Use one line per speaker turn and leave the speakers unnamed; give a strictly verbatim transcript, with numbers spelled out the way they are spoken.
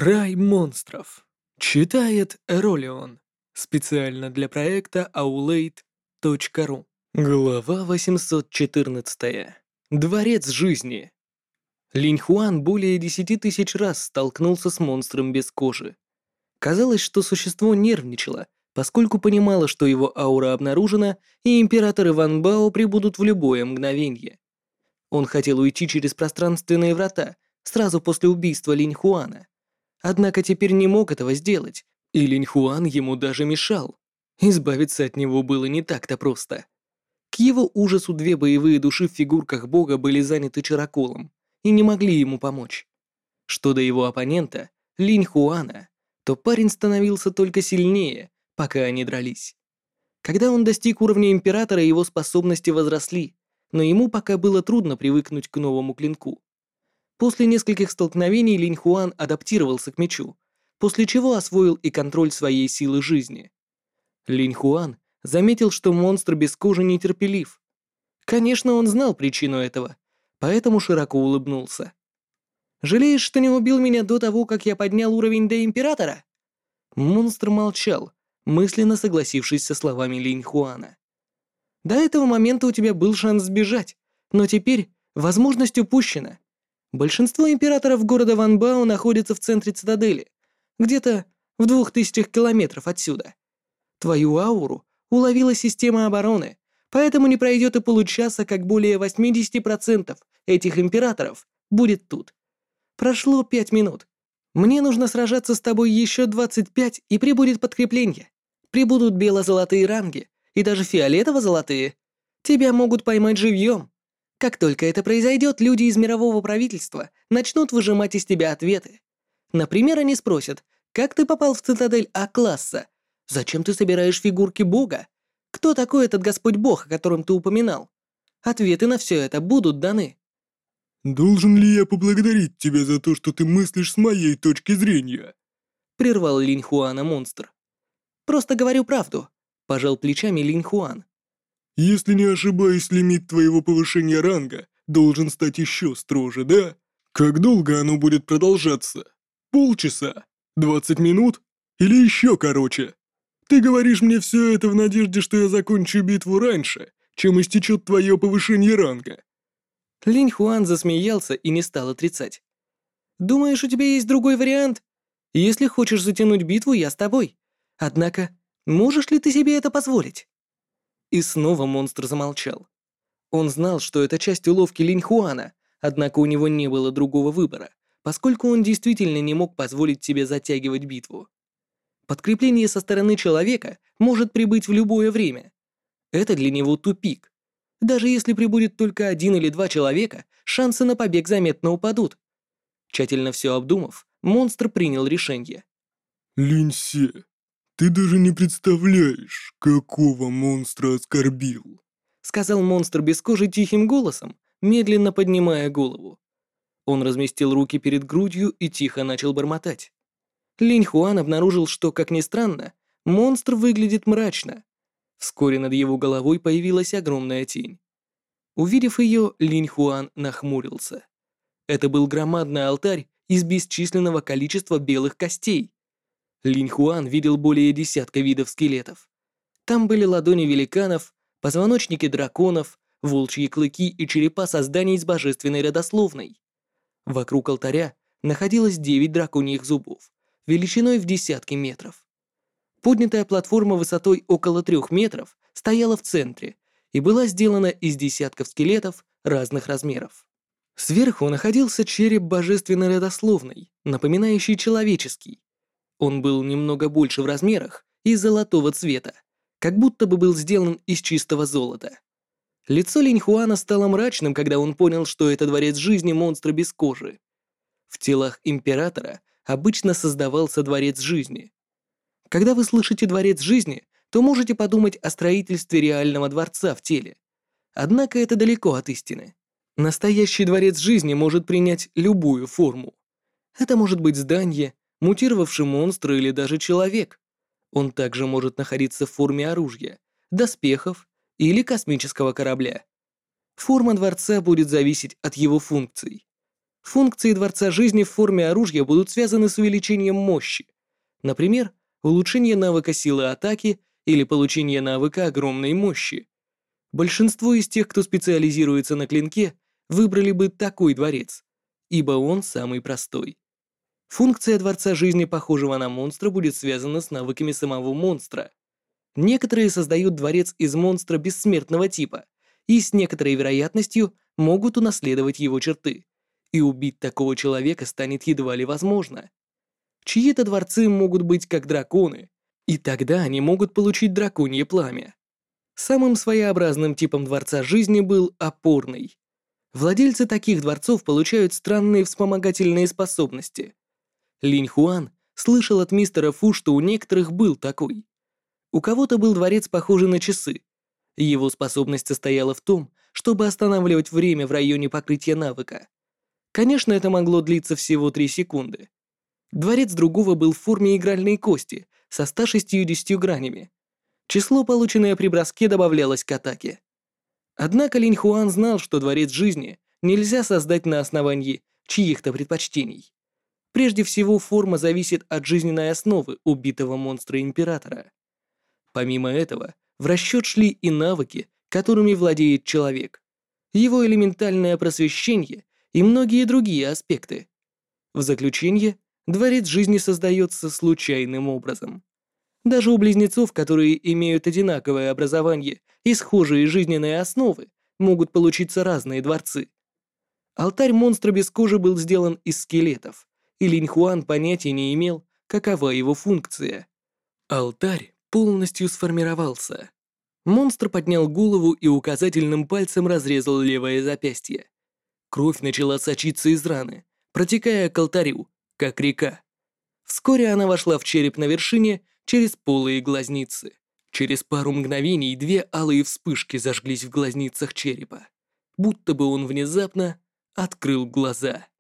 Рай монстров. Читает Эролион. Специально для проекта аулейт точка ру. Глава восемьсот четырнадцать. Дворец жизни. Линь Хуан более десяти тысяч раз столкнулся с монстром без кожи. Казалось, что существо нервничало, поскольку понимало, что его аура обнаружена, и императоры Ван Бао прибудут в любое мгновение. Он хотел уйти через пространственные врата сразу после убийства Линь Хуана. Однако теперь не мог этого сделать, и Линь Хуан ему даже мешал. Избавиться от него было не так-то просто. К его ужасу две боевые души в фигурках бога были заняты чароколом и не могли ему помочь. Что до его оппонента, Линь Хуана, то парень становился только сильнее, пока они дрались. Когда он достиг уровня императора, его способности возросли, но ему пока было трудно привыкнуть к новому клинку. После нескольких столкновений Линь Хуан адаптировался к мечу, после чего освоил и контроль своей силы жизни. Линь Хуан заметил, что монстр без кожи нетерпелив. Конечно, он знал причину этого, поэтому широко улыбнулся. «Жалеешь, что не убил меня до того, как я поднял уровень до Императора?» Монстр молчал, мысленно согласившись со словами Линь Хуана. «До этого момента у тебя был шанс сбежать, но теперь возможность упущена. Большинство императоров города Ван Бао находятся в центре цитадели, где-то в двух тысячах километров отсюда. Твою ауру уловила система обороны, поэтому не пройдет и получаса, как более восемьдесят процентов этих императоров будет тут. Прошло пять минут. Мне нужно сражаться с тобой еще двадцать пять, и прибудет подкрепление. Прибудут бело-золотые ранги и даже фиолетово-золотые. Тебя могут поймать живьем. Как только это произойдет, люди из мирового правительства начнут выжимать из тебя ответы. Например, они спросят, как ты попал в цитадель А-класса? Зачем ты собираешь фигурки бога? Кто такой этот Господь Бог, о котором ты упоминал? Ответы на все это будут даны.
«Должен ли я поблагодарить тебя за то, что ты мыслишь с моей точки зрения?»
Прервал Линь Хуана монстр. Просто говорю правду, пожал плечами Линь Хуан.
«Если не ошибаюсь, лимит твоего повышения ранга должен стать еще строже, да? Как долго оно будет продолжаться? Полчаса? Двадцать минут? Или еще короче? Ты говоришь мне все это в надежде, что я закончу битву раньше, чем истечет твое повышение ранга?»
Линь Хуан засмеялся и не стал отрицать. «Думаешь, у тебя есть другой вариант? Если хочешь затянуть битву, я с тобой. Однако, можешь ли ты себе это позволить?» И снова монстр замолчал. Он знал, что это часть уловки Линь Хуана, однако у него не было другого выбора, поскольку он действительно не мог позволить себе затягивать битву. Подкрепление со стороны человека может прибыть в любое время. Это для него тупик. Даже если прибудет только один или два человека, шансы на побег заметно упадут. Тщательно все обдумав, монстр принял решение.
«Линьсе, ты даже не представляешь, какого монстра оскорбил!»
Сказал монстр без кожи тихим голосом, медленно поднимая голову. Он разместил руки перед грудью и тихо начал бормотать. Линь Хуан обнаружил, что, как ни странно, монстр выглядит мрачно. Вскоре над его головой появилась огромная тень. Увидев ее, Линь Хуан нахмурился. Это был громадный алтарь из бесчисленного количества белых костей. Линь Хуан видел более десятка видов скелетов. Там были ладони великанов, позвоночники драконов, волчьи клыки и черепа созданий с божественной родословной. Вокруг алтаря находилось девять драконьих зубов, величиной в десятки метров. Поднятая платформа высотой около трех метров стояла в центре и была сделана из десятков скелетов разных размеров. Сверху находился череп божественной родословной, напоминающий человеческий. Он был немного больше в размерах и золотого цвета, как будто бы был сделан из чистого золота. Лицо Линь Хуана стало мрачным, когда он понял, что это дворец жизни монстра без кожи. В телах императора обычно создавался дворец жизни. Когда вы слышите «дворец жизни», то можете подумать о строительстве реального дворца в теле. Однако это далеко от истины. Настоящий дворец жизни может принять любую форму. Это может быть здание, мутировавший монстр или даже человек. Он также может находиться в форме оружия, доспехов или космического корабля. Форма дворца будет зависеть от его функций. Функции Дворца Жизни в форме оружия будут связаны с увеличением мощи. Например, улучшение навыка силы атаки или получение навыка огромной мощи. Большинство из тех, кто специализируется на клинке, выбрали бы такой дворец, ибо он самый простой. Функция Дворца Жизни, похожего на монстра, будет связана с навыками самого монстра. Некоторые создают дворец из монстра бессмертного типа и с некоторой вероятностью могут унаследовать его черты, и убить такого человека станет едва ли возможно. Чьи-то дворцы могут быть как драконы, и тогда они могут получить драконье пламя. Самым своеобразным типом Дворца Жизни был опорный. Владельцы таких дворцов получают странные вспомогательные способности. Линь Хуан слышал от мистера Фу, что у некоторых был такой. У кого-то был дворец, похожий на часы. Его способность состояла в том, чтобы останавливать время в районе покрытия навыка. Конечно, это могло длиться всего три секунды. Дворец другого был в форме игральной кости со ста шестьюдесятью гранями. Число, полученное при броске, добавлялось к атаке. Однако Линь Хуан знал, что Дворец Жизни нельзя создать на основании чьих-то предпочтений. Прежде всего, форма зависит от жизненной основы убитого монстра-императора. Помимо этого, в расчет шли и навыки, которыми владеет человек, его элементальное просвещение и многие другие аспекты. В заключение, Дворец Жизни создается случайным образом. Даже у близнецов, которые имеют одинаковое образование и схожие жизненные основы, могут получиться разные дворцы. Алтарь монстра без кожи был сделан из скелетов, и Линь Хуан понятия не имел, какова его функция. Алтарь полностью сформировался. Монстр поднял голову и указательным пальцем разрезал левое запястье. Кровь начала сочиться из раны, протекая к алтарю, как река. Вскоре она вошла в череп на вершине через полые глазницы. Через пару мгновений две алые вспышки зажглись в глазницах черепа, будто бы он внезапно открыл глаза.